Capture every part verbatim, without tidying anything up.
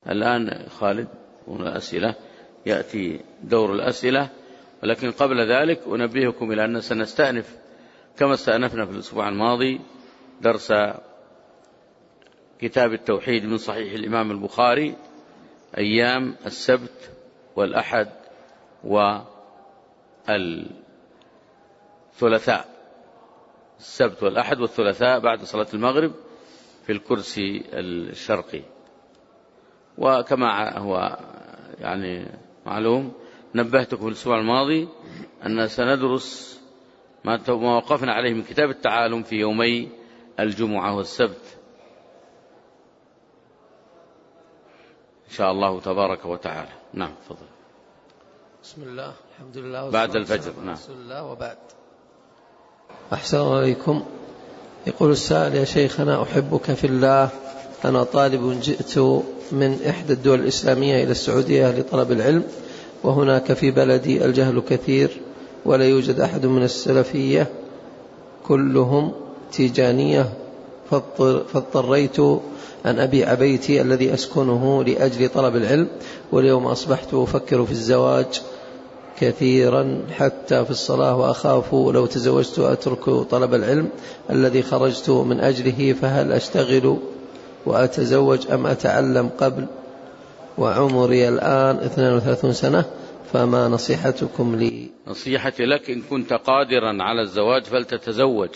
الآن خالد والأسئلة يأتي دور الأسئلة، ولكن قبل ذلك أنبهكم إلى أن سنستأنف كما استأنفنا في الأسبوع الماضي درس كتاب التوحيد من صحيح الإمام البخاري أيام السبت والأحد والثلاثاء، السبت والأحد والثلاثاء بعد صلاة المغرب في الكرسي الشرقي. وكما هو يعني معلوم نبهتكم في الأسبوع الماضي أن سندرس ما وقفنا عليه من كتاب التعالم في يومي الجمعة والسبت إن شاء الله تبارك وتعالى. نعم تفضل. بسم الله الحمد لله بعد الفجر. نعم. بسم الله وبعد. أحسن عليكم. يقول السائل: يا شيخنا أحبك في الله، أنا طالب جئت من إحدى الدول الإسلامية إلى السعودية لطلب العلم، وهناك في بلدي الجهل كثير ولا يوجد أحد من السلفية، كلهم تيجانية، فاضطريت أن أبيع بيتي الذي أسكنه لأجل طلب العلم، واليوم أصبحت أفكر في الزواج كثيرا حتى في الصلاة، وأخاف لو تزوجت أترك طلب العلم الذي خرجت من أجله، فهل أشتغل وأتزوج أم أتعلم قبل؟ وعمري الآن اثنين وثلاثين سنة، فما نصيحتكم لي؟ نصيحتي لك إن كنت قادرا على الزواج فلتتزوج،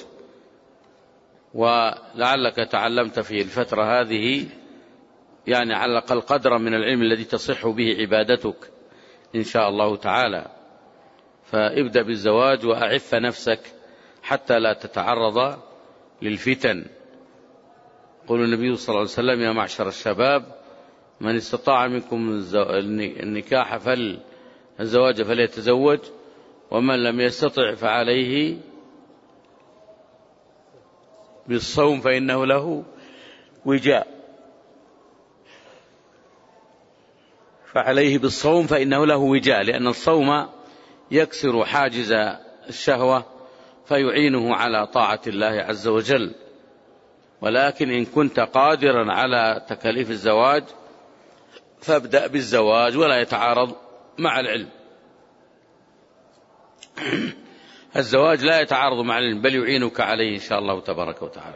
ولعلك تعلمت في الفترة هذه يعني على الأقل قدرا من العلم الذي تصح به عبادتك إن شاء الله تعالى، فابدأ بالزواج وأعف نفسك حتى لا تتعرض للفتن. قال النبي صلى الله عليه وسلم: يا معشر الشباب من استطاع منكم النكاح فالزواج فليتزوج، ومن لم يستطع فعليه بالصوم فإنه له وجاء فعليه بالصوم فإنه له وجاء لأن الصوم يكسر حاجز الشهوة فيعينه على طاعة الله عز وجل. ولكن إن كنت قادرا على تكاليف الزواج فابدأ بالزواج ولا يتعارض مع العلم. الزواج لا يتعارض مع العلم بل يعينك عليه إن شاء الله تبارك وتعالى.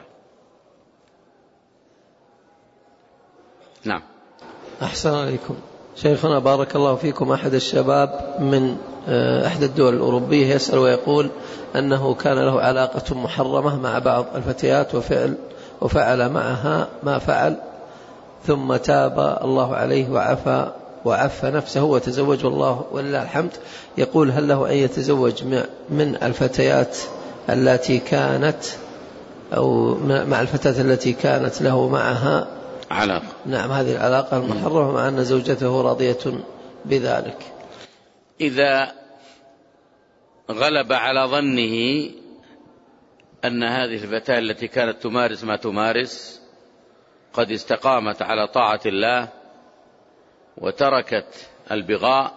نعم. أحسن عليكم. شيخنا بارك الله فيكم، أحد الشباب من أحد الدول الأوروبية يسأل ويقول أنه كان له علاقة محرمة مع بعض الفتيات وفعل وفعل معها ما فعل، ثم تاب الله عليه وعفى وعفى نفسه وتزوج والله ولله الحمد. يقول: هل له أن يتزوج من الفتيات التي كانت أو مع الفتاة التي كانت له معها علاقة؟ نعم، هذه العلاقة المحرمة، مع أن زوجته راضية بذلك. إذا غلب على ظنه أن هذه الفتاة التي كانت تمارس ما تمارس قد استقامت على طاعة الله وتركت البغاء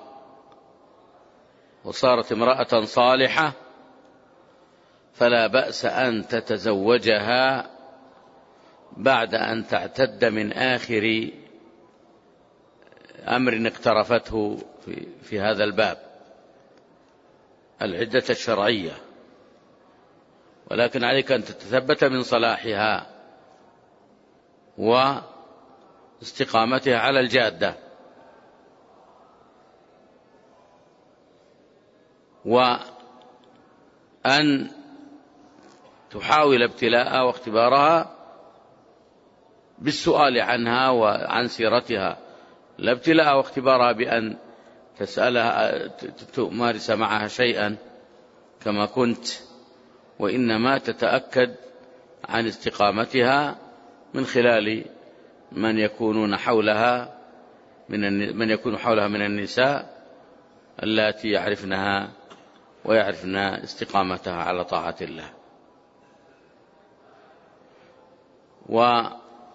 وصارت امرأة صالحة، فلا بأس أن تتزوجها بعد أن تعتد من آخر أمر اقترفته في, في هذا الباب، العدة الشرعية. ولكن عليك أن تتثبت من صلاحها واستقامتها على الجادة، وأن تحاول ابتلاءها واختبارها بالسؤال عنها وعن سيرتها، لا ابتلاءها واختبارها بأن تسألها تمارس معها شيئا كما كنت، وإنما تتأكد عن استقامتها من خلال من يكونون حولها من من يكون حولها من النساء اللاتي يعرفنها ويعرفن استقامتها على طاعة الله. وعلى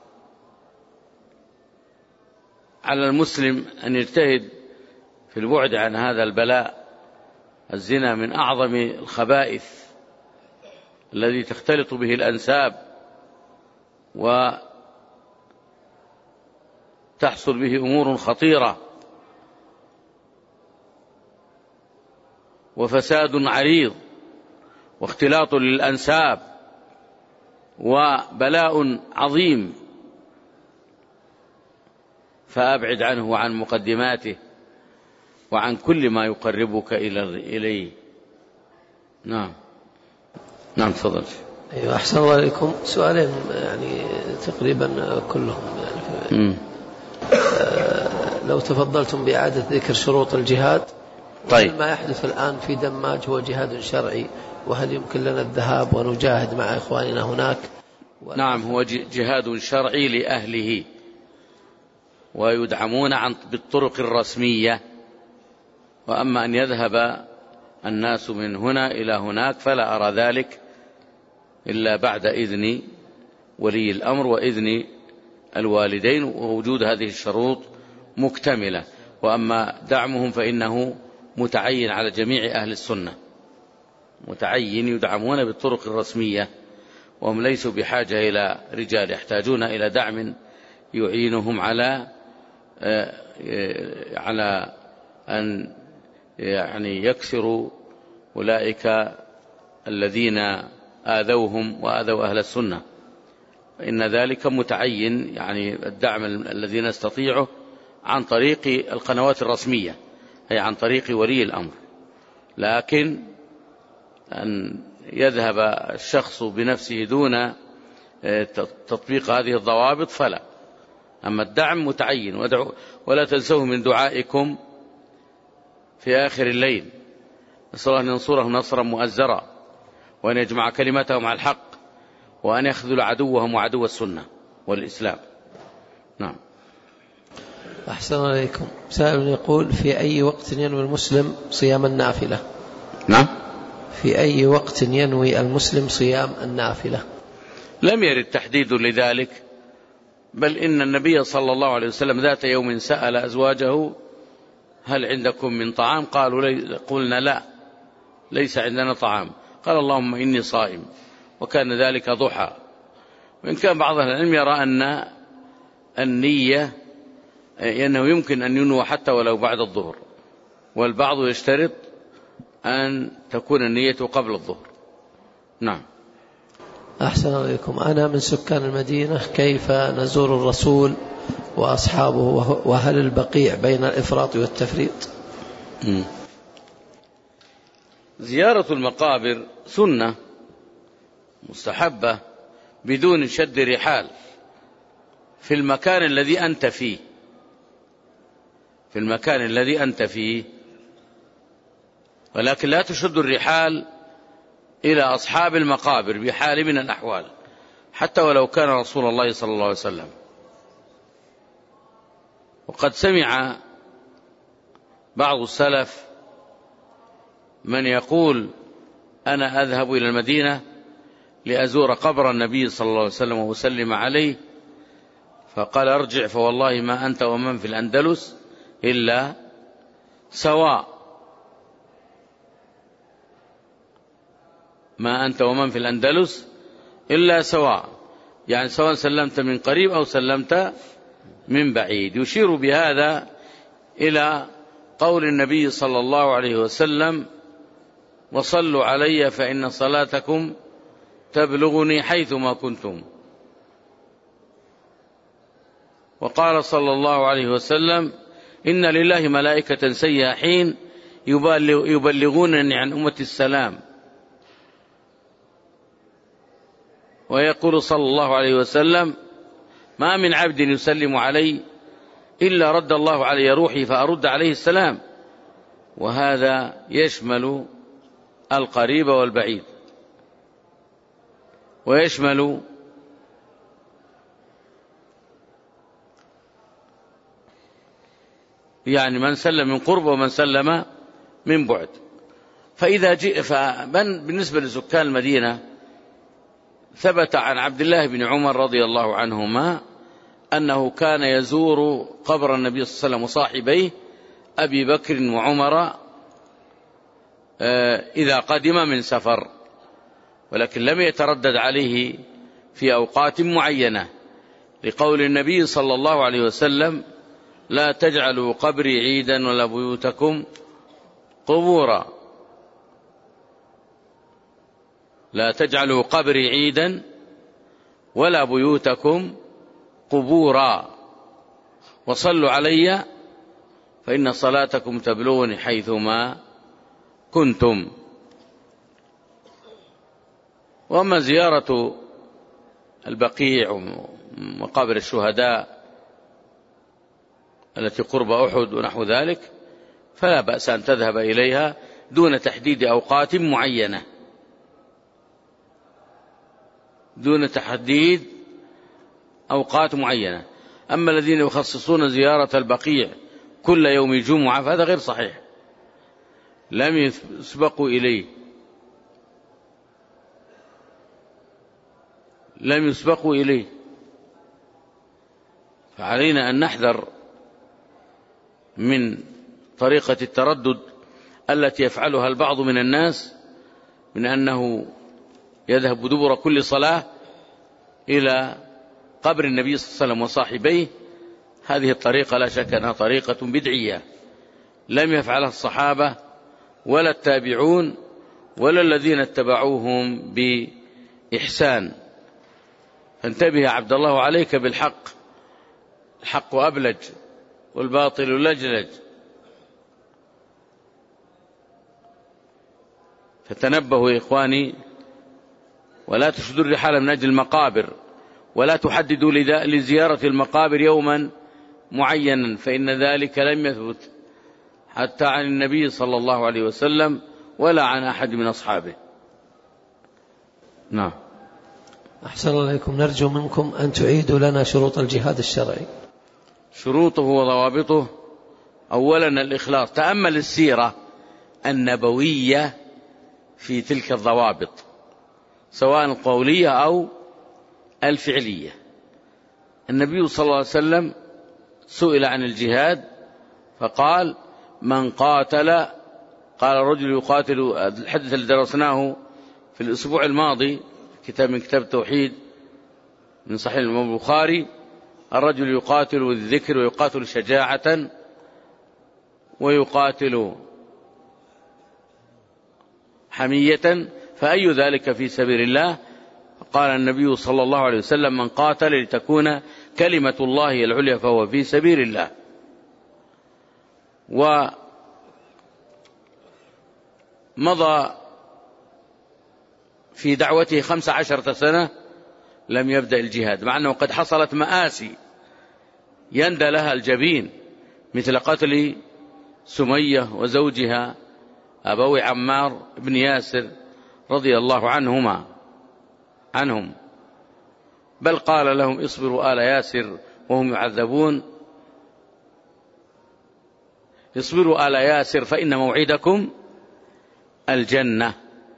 المسلم أن يجتهد في البعد عن هذا البلاء. الزنا من أعظم الخبائث الذي تختلط به الأنساب تحصل به أمور خطيرة وفساد عريض واختلاط للأنساب وبلاء عظيم، فأبعد عنه وعن مقدماته وعن كل ما يقربك إليه. نعم نعم تفضل. أيوة أحسن الله عليكم. سؤالين يعني تقريبا كلهم يعني آه لو تفضلتم بإعادة ذكر شروط الجهاد. طيب. ما يحدث الآن في دماج هو جهاد شرعي، وهل يمكن لنا الذهاب ونجاهد مع إخواننا هناك؟ نعم هو جهاد شرعي لأهله ويدعمون عن بالطرق الرسمية، وأما أن يذهب الناس من هنا إلى هناك فلا أرى ذلك إلا بعد إذن ولي الأمر وإذن الوالدين ووجود هذه الشروط مكتملة. وأما دعمهم فإنه متعين على جميع أهل السنة، متعين يدعمون بالطرق الرسمية، وهم ليسوا بحاجة إلى رجال، يحتاجون إلى دعم يعينهم على على أن يعني يكسروا أولئك الذين آذوهم وآذوا أهل السنة، فإن ذلك متعين، يعني الدعم الذي نستطيعه عن طريق القنوات الرسمية، أي عن طريق ولي الأمر. لكن أن يذهب الشخص بنفسه دون تطبيق هذه الضوابط فلا. أما الدعم متعين، ولا تنسوه من دعائكم في آخر الليل، نسأل الله أن ينصرهم نصرا مؤزرا، وأن يجمع كلمتهم على الحق، وأن يخذل عدوهم وعدو السنة والإسلام. نعم. أحسن عليكم. سائل يقول: في أي وقت ينوي المسلم صيام النافلة؟ نعم. في أي وقت ينوي المسلم صيام النافلة؟ لم يرد تحديد لذلك، بل إن النبي صلى الله عليه وسلم ذات يوم سأل أزواجه: هل عندكم من طعام؟ قالوا لي قلنا لا، ليس عندنا طعام. قال: اللهم إني صائم. وكان ذلك ضحى. وإن كان بعض أهل العلم يرى أن النية أنه يمكن أن ينوى حتى ولو بعد الظهر، والبعض يشترط أن تكون النية قبل الظهر. نعم. أحسن عليكم. أنا من سكان المدينة، كيف نزور الرسول وأصحابه، وهل البقيع بين الإفراط والتفريط؟ م. زيارة المقابر سنة مستحبة بدون شد رحال في المكان الذي أنت فيه، في المكان الذي أنت فيه، ولكن لا تشد الرحال إلى أصحاب المقابر بحال من الأحوال، حتى ولو كان رسول الله صلى الله عليه وسلم. وقد سمع بعض السلف من يقول: أنا أذهب إلى المدينة لأزور قبر النبي صلى الله عليه وسلم وأسلم عليه، فقال: ارجع فوالله ما أنت ومن في الأندلس إلا سواء، ما أنت ومن في الأندلس إلا سواء، يعني سواء سلمت من قريب أو سلمت من بعيد. يشير بهذا إلى قول النبي صلى الله عليه وسلم: وصلوا علي فإن صلاتكم تبلغني حيثما كنتم. وقال صلى الله عليه وسلم: إن لله ملائكة سياحين يبلغونني عن أمة السلام. ويقول صلى الله عليه وسلم: ما من عبد يسلم علي إلا رد الله علي روحي فأرد عليه السلام. وهذا يشمل القريب والبعيد، ويشمل يعني من سلم من قرب ومن سلم من بعد. فإذا جئ فمن بالنسبة لسكان المدينة، ثبت عن عبد الله بن عمر رضي الله عنهما أنه كان يزور قبر النبي صلى الله عليه وسلم وصاحبيه أبي بكر وعمر إذا قدم من سفر، ولكن لم يتردد عليه في أوقات معينة، لقول النبي صلى الله عليه وسلم: لا تجعلوا قبري عيدا ولا بيوتكم قبورا. لا تجعلوا قبري عيدا ولا بيوتكم قبورا، وصلوا علي فإن صلاتكم تبلغني حيثما كنتم. وأما زيارة البقيع ومقابر الشهداء التي قرب أحد ونحو ذلك فلا بأس أن تذهب إليها دون تحديد أوقات معينة، دون تحديد أوقات معينة. أما الذين يخصصون زيارة البقيع كل يوم جمعة فهذا غير صحيح، لم يسبقوا إليه لم يسبقوا إليه فعلينا أن نحذر من طريقة التردد التي يفعلها البعض من الناس، من أنه يذهب دبر كل صلاة إلى قبر النبي صلى الله عليه وسلم وصاحبيه. هذه الطريقة لا شك أنها طريقة بدعية لم يفعلها الصحابة ولا التابعون ولا الذين اتبعوهم بإحسان. فانتبه يا عبد الله عليك بالحق، الحق أبلج والباطل لجلج، فتنبهوا يا إخواني، ولا تشدوا الرحال من أجل المقابر، ولا تحددوا لزيارة المقابر يوما معينا، فإن ذلك لم يثبت حتى عن النبي صلى الله عليه وسلم ولا عن أحد من أصحابه. نعم. أحسن الله إليكم. نرجو منكم أن تعيدوا لنا شروط الجهاد الشرعي. شروطه وضوابطه: أولا الإخلاص. تأمل السيرة النبوية في تلك الضوابط سواء القولية أو الفعلية. النبي صلى الله عليه وسلم سئل عن الجهاد فقال: من قاتل، قال الرجل يقاتل، الحديث الذي درسناه في الأسبوع الماضي كتاب من كتاب التوحيد من صحيح الإمام البخاري: الرجل يقاتل بالذكر ويقاتل شجاعة ويقاتل حمية، فأي ذلك في سبيل الله؟ قال النبي صلى الله عليه وسلم: من قاتل لتكون كلمة الله العليا فهو في سبيل الله. ومضى في دعوته خمس عشرة سنة لم يبدأ الجهاد، مع أنه قد حصلت مآسي يندى لها الجبين، مثل قتل سمية وزوجها أبوي عمار بن ياسر رضي الله عنهما عنهم، بل قال لهم: اصبروا آل ياسر وهم يعذبون، اصبروا آل ياسر فإن موعدكم الجنة،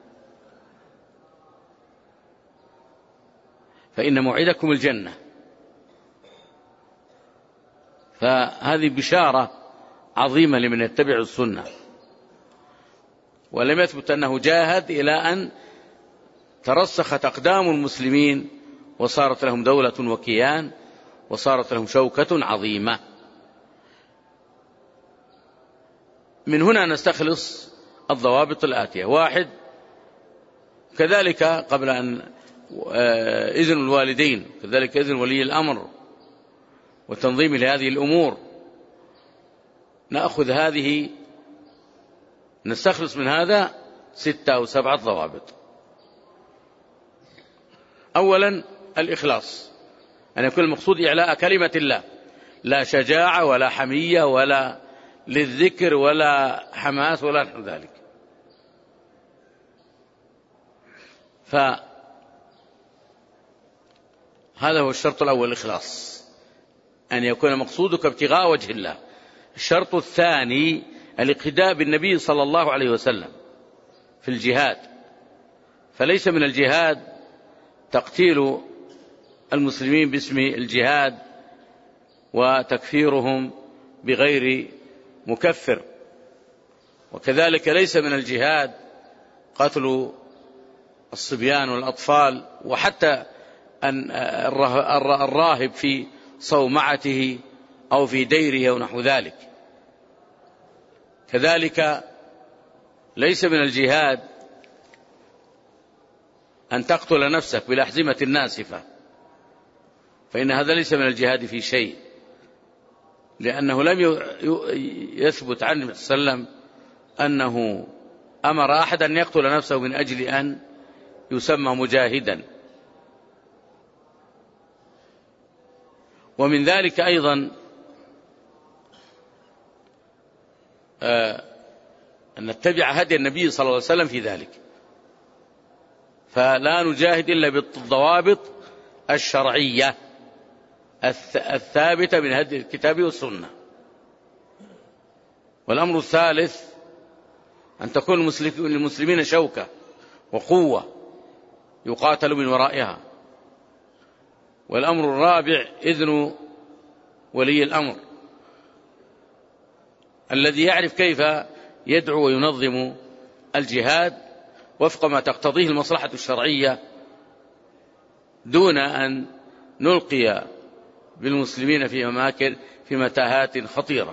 فإن موعدكم الجنة. فهذه بشارة عظيمة لمن يتبع السنة. ولم يثبت أنه جاهد إلى أن ترسخت أقدام المسلمين وصارت لهم دولة وكيان وصارت لهم شوكة عظيمة. من هنا نستخلص الضوابط الآتية: واحد، كذلك قبل أن إذن الوالدين، كذلك إذن ولي الأمر وتنظيم لهذه الأمور، نأخذ هذه نستخلص من هذا ستة أو سبعة ضوابط. أولا الإخلاص، أن يكون المقصود إعلاء كلمة الله، لا شجاعة ولا حمية ولا للذكر ولا حماس ولا نحو ذلك. فهذا هو الشرط الأول، الإخلاص، أن يكون مقصودك ابتغاء وجه الله. الشرط الثاني الاقتداء بالنبي صلى الله عليه وسلم في الجهاد، فليس من الجهاد تقتيل المسلمين باسم الجهاد وتكفيرهم بغير مكفر، وكذلك ليس من الجهاد قتل الصبيان والأطفال، وحتى أن الراهب في صومعته أو في ديره أو نحو ذلك. كذلك ليس من الجهاد أن تقتل نفسك بالأحزمة الناسفة، فإن هذا ليس من الجهاد في شيء، لأنه لم يثبت عن النبي صلى الله عليه وسلم أنه أمر أحد أن يقتل نفسه من أجل أن يسمى مجاهدا. ومن ذلك أيضا أن نتبع هدي النبي صلى الله عليه وسلم في ذلك، فلا نجاهد إلا بالضوابط الشرعية الثابتة من هدي الكتاب والسنة. والأمر الثالث أن تكون للمسلمين شوكة وقوة يقاتل من ورائها. والأمر الرابع إذن ولي الأمر الذي يعرف كيف يدعو وينظم الجهاد وفق ما تقتضيه المصلحة الشرعية، دون أن نلقي بالمسلمين في أماكن في متاهات خطيرة.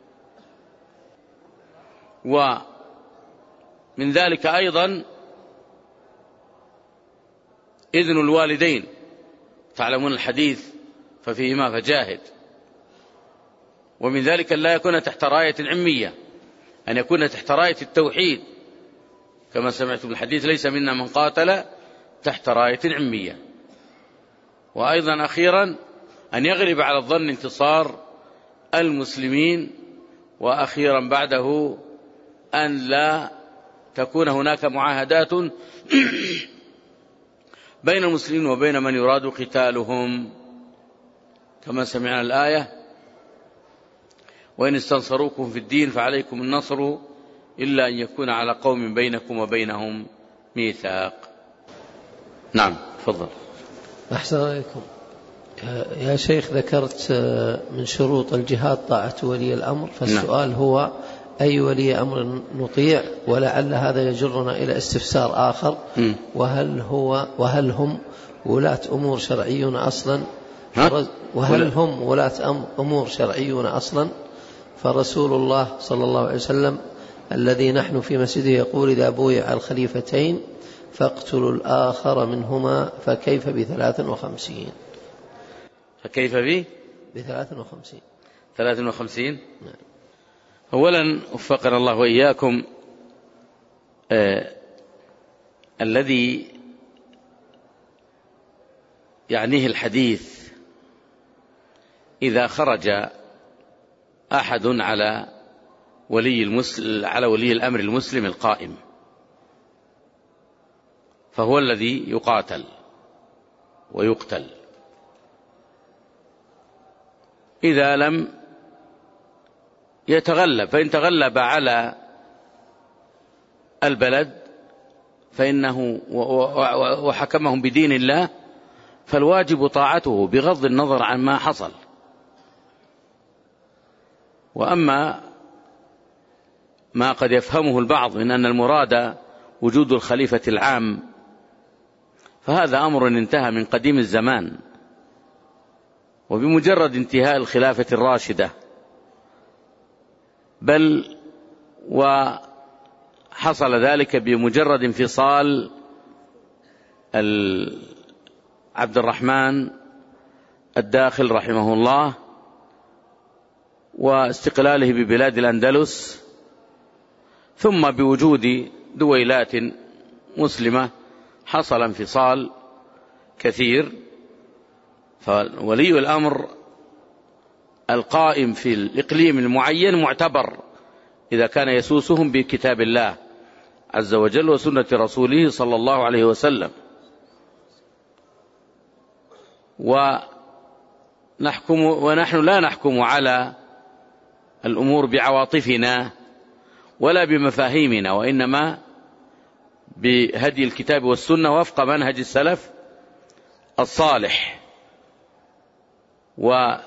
ومن ذلك أيضا إذن الوالدين، تعلمون الحديث ففيهما فجاهد. ومن ذلك أن لا يكون تحت راية عمية، أن يكون تحت راية التوحيد، كما سمعتم الحديث ليس منا من قاتل تحت راية عمية. وأيضا أخيرا أن يغلب على الظن انتصار المسلمين. وأخيرا بعده أن لا تكون هناك معاهدات بين المسلمين وبين من يراد قتالهم، كما سمعنا الآية: وإن استنصروكم في الدين فعليكم النصر إلا أن يكون على قوم بينكم وبينهم ميثاق. نعم، تفضل. أحسن عليكم. يا شيخ، ذكرت من شروط الجهاد طاعة ولي الأمر، فالسؤال نعم. هو أي ولي أمر نطيع؟ ولعل هذا يجرنا إلى استفسار آخر، م. وهل هو وهل هم ولاة أمور شرعيون أصلا؟ وهل هم ولاة أمور شرعيون أصلا؟ فرسول الله صلى الله عليه وسلم الذي نحن في مسجده يقول: إذا بويع الخليفتين فاقتلوا الآخر منهما، فكيف بثلاث وخمسين؟ فكيف به؟ بثلاث وخمسين. ثلاث وخمسين؟ نعم. أولا وفقنا الله وإياكم، آه الذي يعنيه الحديث إذا خرج أحد على ولي المسلم على ولي الأمر المسلم القائم فهو الذي يقاتل ويقتل. إذا لم يتغلب، فإن تغلب على البلد فإنه وحكمهم بدين الله فالواجب طاعته بغض النظر عن ما حصل. وأما ما قد يفهمه البعض من أن المراد وجود الخليفة العام فهذا أمر انتهى من قديم الزمان، وبمجرد انتهاء الخلافة الراشدة بل وحصل ذلك بمجرد انفصال عبد الرحمن الداخل رحمه الله واستقلاله ببلاد الأندلس، ثم بوجود دويلات مسلمة حصل انفصال كثير. فولي الأمر القائم في الإقليم المعين معتبر إذا كان يسوسهم بكتاب الله عز وجل وسنة رسوله صلى الله عليه وسلم. ونحكم ونحن لا نحكم على الأمور بعواطفنا ولا بمفاهيمنا، وإنما بهدي الكتاب والسنة وفق منهج السلف الصالح. وإذا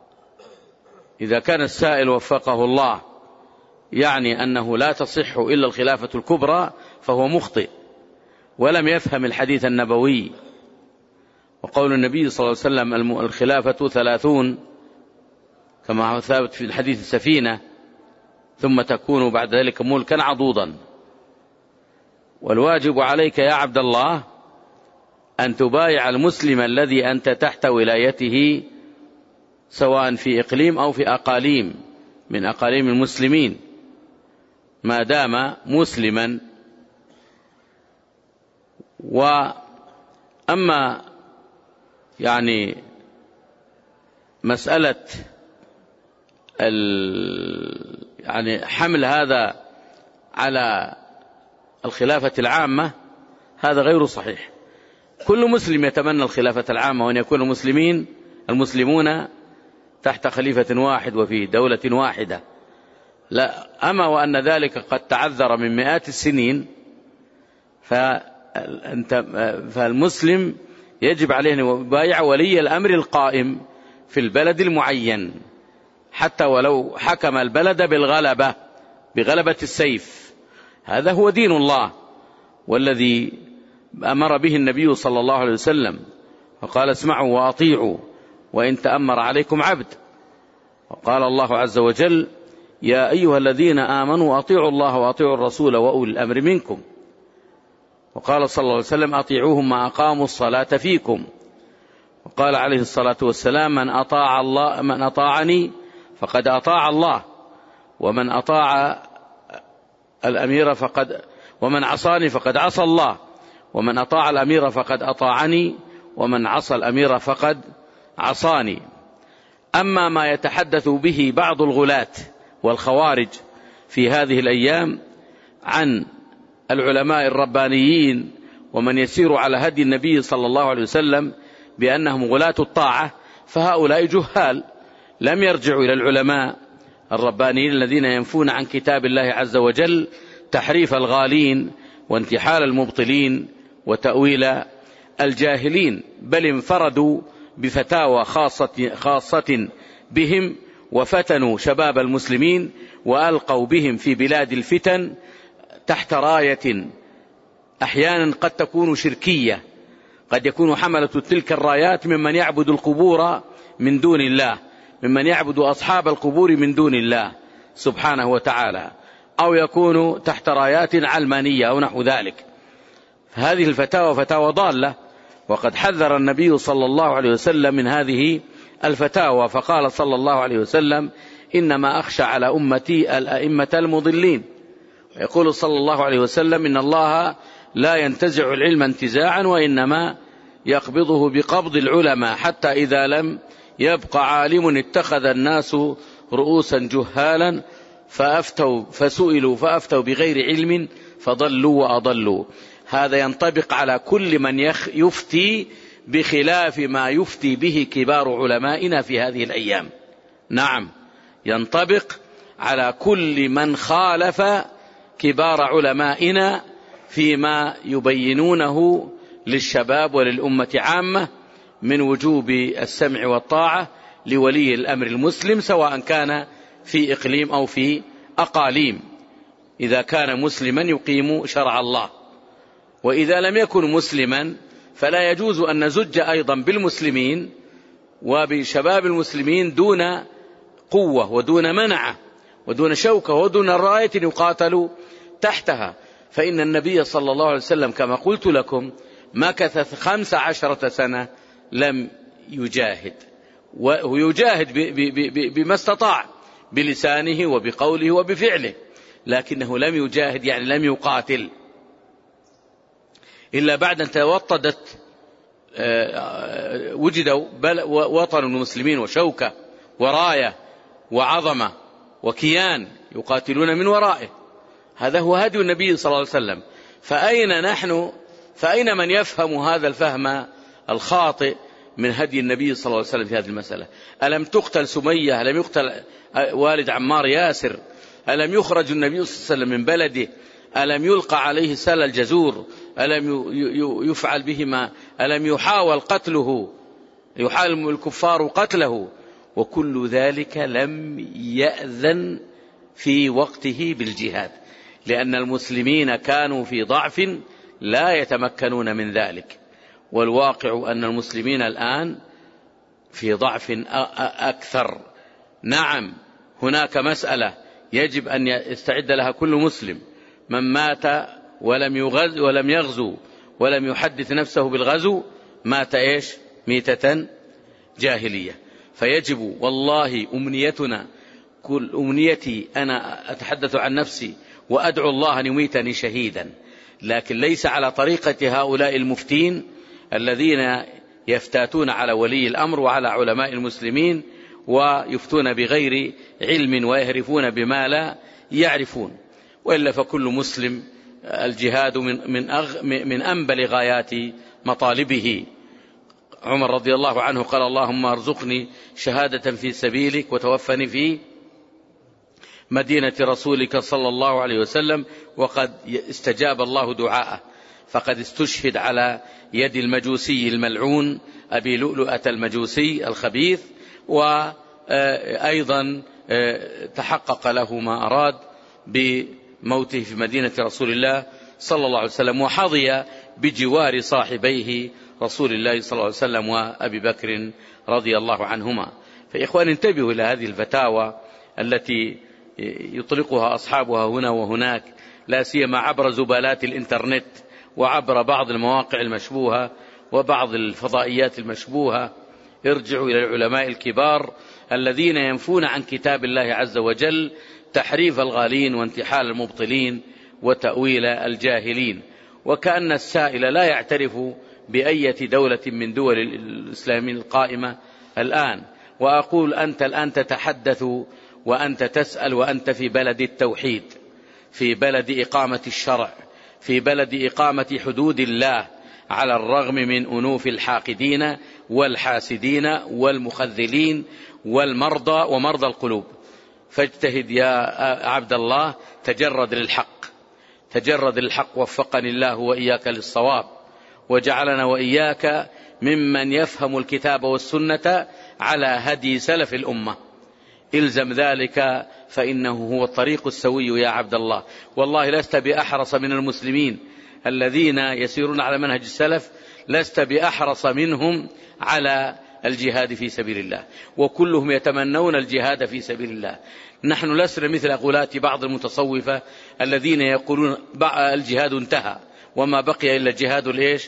كان السائل وفقه الله يعني أنه لا تصح إلا الخلافة الكبرى فهو مخطئ ولم يفهم الحديث النبوي وقول النبي صلى الله عليه وسلم الخلافة ثلاثون كما هو ثابت في الحديث السفينة، ثم تكون بعد ذلك ملكا عضوضا. والواجب عليك يا عبد الله أن تبايع المسلم الذي أنت تحت ولايته، سواء في إقليم أو في أقاليم من أقاليم المسلمين، ما دام مسلما. وأما يعني مسألة يعني حمل هذا على الخلافة العامة، هذا غير صحيح. كل مسلم يتمنى الخلافة العامة وأن يكون المسلمين المسلمون تحت خليفة واحد وفي دولة واحدة، لا. أما وأن ذلك قد تعذر من مئات السنين، فالمسلم يجب عليه أن يبايع ولي الأمر القائم في البلد المعين، حتى ولو حكم البلد بالغلبة بغلبة السيف. هذا هو دين الله والذي أمر به النبي صلى الله عليه وسلم، فقال اسمعوا وأطيعوا وإن تأمر عليكم عبد. وقال الله عز وجل يا أيها الذين آمنوا أطيعوا الله وأطيعوا الرسول وأولي الأمر منكم. وقال صلى الله عليه وسلم أطيعوهم ما أقاموا الصلاة فيكم. وقال عليه الصلاة والسلام من أطاع الله من أطاعني فقد أطاع الله، ومن أطاع الأمير فقد ومن عصاني فقد عصى الله، ومن أطاع الأمير فقد أطاعني، ومن عصى الأمير فقد عصاني. أما ما يتحدث به بعض الغلاة والخوارج في هذه الأيام عن العلماء الربانيين ومن يسير على هدي النبي صلى الله عليه وسلم بأنهم غلاة الطاعة، فهؤلاء جهال لم يرجعوا إلى العلماء الربانيين الذين ينفون عن كتاب الله عز وجل تحريف الغالين وانتحال المبطلين وتأويل الجاهلين، بل انفردوا بفتاوى خاصة, خاصة بهم، وفتنوا شباب المسلمين وألقوا بهم في بلاد الفتن تحت راية أحيانا قد تكون شركية، قد يكون حملة تلك الرايات ممن يعبد القبور من دون الله، ممن يعبد أصحاب القبور من دون الله سبحانه وتعالى، أو يكون تحت رايات علمانية أو نحو ذلك. هذه الفتاوى فتاوى ضالة، وقد حذر النبي صلى الله عليه وسلم من هذه الفتاوى، فقال صلى الله عليه وسلم إنما أخشى على أمتي الأئمة المضلين. ويقول صلى الله عليه وسلم إن الله لا ينتزع العلم انتزاعا وإنما يقبضه بقبض العلماء، حتى إذا لم يبقى عالم اتخذ الناس رؤوسا جهالا فأفتوا فسئلوا فأفتوا بغير علم فضلوا وأضلوا. هذا ينطبق على كل من يفتي بخلاف ما يفتي به كبار علمائنا في هذه الأيام. نعم، ينطبق على كل من خالف كبار علمائنا فيما يبينونه للشباب وللأمة عامة من وجوب السمع والطاعة لولي الأمر المسلم، سواء كان في إقليم أو في أقاليم، إذا كان مسلما يقيم شرع الله. وإذا لم يكن مسلما فلا يجوز أن نزج أيضا بالمسلمين وبشباب المسلمين دون قوة ودون منعة ودون شوكة ودون راية يقاتل تحتها. فإن النبي صلى الله عليه وسلم كما قلت لكم مكث خمس عشرة سنة لم يجاهد، ويجاهد بما استطاع بلسانه وبقوله وبفعله، لكنه لم يجاهد يعني لم يقاتل إلا بعد أن توطدت وجد وطن المسلمين وشوكة وراية وعظمة وكيان يقاتلون من ورائه. هذا هو هدي النبي صلى الله عليه وسلم. فأين نحن فأين من يفهم هذا الفهم الخاطئ من هدي النبي صلى الله عليه وسلم في هذه المسألة؟ ألم تقتل سمية؟ ألم يقتل والد عمار ياسر؟ ألم يخرج النبي صلى الله عليه وسلم من بلده؟ ألم يلقى عليه سل الجزور؟ ألم يفعل بهما؟ ألم يحاول قتله يحاول الكفار قتله؟ وكل ذلك لم يأذن في وقته بالجهاد، لأن المسلمين كانوا في ضعف لا يتمكنون من ذلك. والواقع أن المسلمين الآن في ضعف أكثر. نعم هناك مسألة يجب أن يستعد لها كل مسلم، من مات ولم يغزو ولم يغزو ولم يحدث نفسه بالغزو مات إيش؟ ميتة جاهلية. فيجب والله أمنيتنا، كل أمنيتي أنا أتحدث عن نفسي وأدعو الله أن يميتني شهيدا، لكن ليس على طريقة هؤلاء المفتين الذين يفتاتون على ولي الأمر وعلى علماء المسلمين ويفتون بغير علم ويهرفون بما لا يعرفون. وإلا فكل مسلم الجهاد من, من, أغ من أنبل غايات مطالبه. عمر رضي الله عنه قال اللهم ارزقني شهادة في سبيلك وتوفني في مدينة رسولك صلى الله عليه وسلم، وقد استجاب الله دعاءه، فقد استشهد على يد المجوسي الملعون أبي لؤلؤة المجوسي الخبيث، وأيضا تحقق له ما أراد بموته في مدينة رسول الله صلى الله عليه وسلم، وحظي بجوار صاحبيه رسول الله صلى الله عليه وسلم وأبي بكر رضي الله عنهما. فإخوان انتبهوا إلى هذه الفتاوى التي يطلقها أصحابها هنا وهناك، لا سيما عبر زبالات الإنترنت وعبر بعض المواقع المشبوهة وبعض الفضائيات المشبوهة. ارجعوا إلى العلماء الكبار الذين ينفون عن كتاب الله عز وجل تحريف الغالين وانتحال المبطلين وتأويل الجاهلين. وكأن السائل لا يعترف بأية دولة من دول الإسلام القائمة الآن. وأقول أنت الآن تتحدث وأنت تسأل وأنت في بلد التوحيد، في بلد إقامة الشرع، في بلد إقامة حدود الله، على الرغم من أنوف الحاقدين والحاسدين والمخذلين والمرضى ومرضى القلوب. فاجتهد يا عبد الله، تجرد للحق، تجرد للحق، وفقني الله وإياك للصواب، وجعلنا وإياك ممن يفهم الكتاب والسنة على هدي سلف الأمة. إلزم ذلك فإنه هو الطريق السوي يا عبد الله. والله لست بأحرص من المسلمين الذين يسيرون على منهج السلف، لست بأحرص منهم على الجهاد في سبيل الله، وكلهم يتمنون الجهاد في سبيل الله. نحن لسنا مثل غلاة بعض المتصوفة الذين يقولون الجهاد انتهى وما بقي إلا جهاد الإيش؟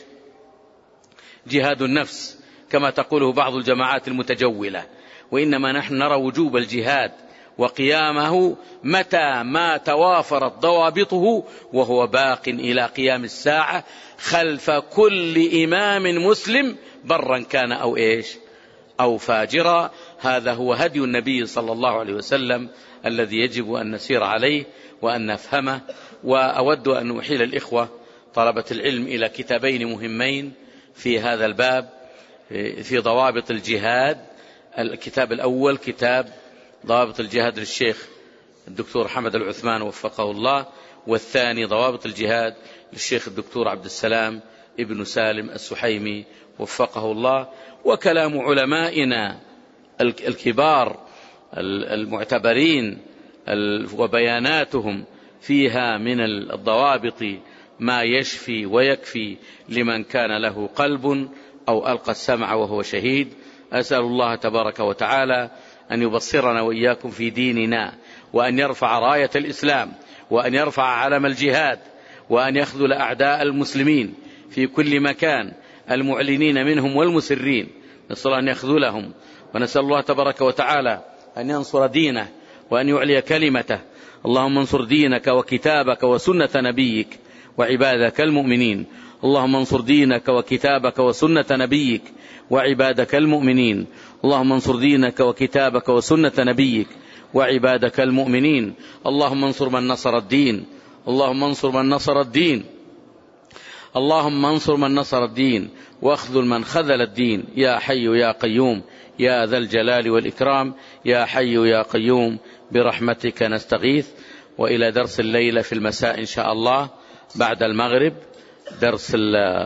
جهاد النفس، كما تقوله بعض الجماعات المتجولة. وإنما نحن نرى وجوب الجهاد وقيامه متى ما توافرت ضوابطه، وهو باق إلى قيام الساعة خلف كل إمام مسلم برا كان أو إيش أو فاجرا. هذا هو هدي النبي صلى الله عليه وسلم الذي يجب أن نسير عليه وأن نفهمه. وأود أن أحيل الإخوة طلبة العلم إلى كتابين مهمين في هذا الباب في ضوابط الجهاد. الكتاب الأول كتاب ضوابط الجهاد للشيخ الدكتور حمد العثمان وفقه الله، والثاني ضوابط الجهاد للشيخ الدكتور عبد السلام ابن سالم السحيمي وفقه الله. وكلام علمائنا الكبار المعتبرين وبياناتهم فيها من الضوابط ما يشفي ويكفي لمن كان له قلب أو ألقى السمع وهو شهيد. أسأل الله تبارك وتعالى أن يبصرنا وإياكم في ديننا، وأن يرفع راية الإسلام، وأن يرفع علم الجهاد، وأن يخذل أعداء المسلمين في كل مكان، المعلنين منهم والمسرين، نسأل الله أن يخذلهم. ونسأل الله تبارك وتعالى أن ينصر دينه وأن يعلي كلمته. اللهم انصر دينك وكتابك وسنة نبيك وعبادك المؤمنين. اللهم انصر دينك وكتابك وسنة نبيك وعبادك المؤمنين. اللهم انصر دينك وكتابك وسنة نبيك وعبادك المؤمنين. اللهم انصر من نصر الدين. اللهم انصر من نصر الدين. اللهم انصر من نصر الدين واخذل من خذل الدين. يا حي يا قيوم يا ذا الجلال والإكرام. يا حي يا قيوم برحمتك نستغيث. وإلى درس الليلة في المساء إن شاء الله بعد المغرب، درس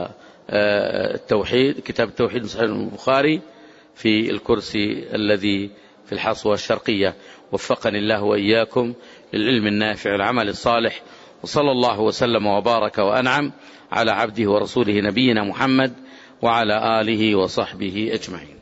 التوحيد، كتاب التوحيد صحيح البخاري في الكرسي الذي في الحصوة الشرقية. وفقني الله وإياكم للعلم النافع والعمل الصالح. وصلى الله وسلم وبارك وأنعم على عبده ورسوله نبينا محمد وعلى آله وصحبه أجمعين.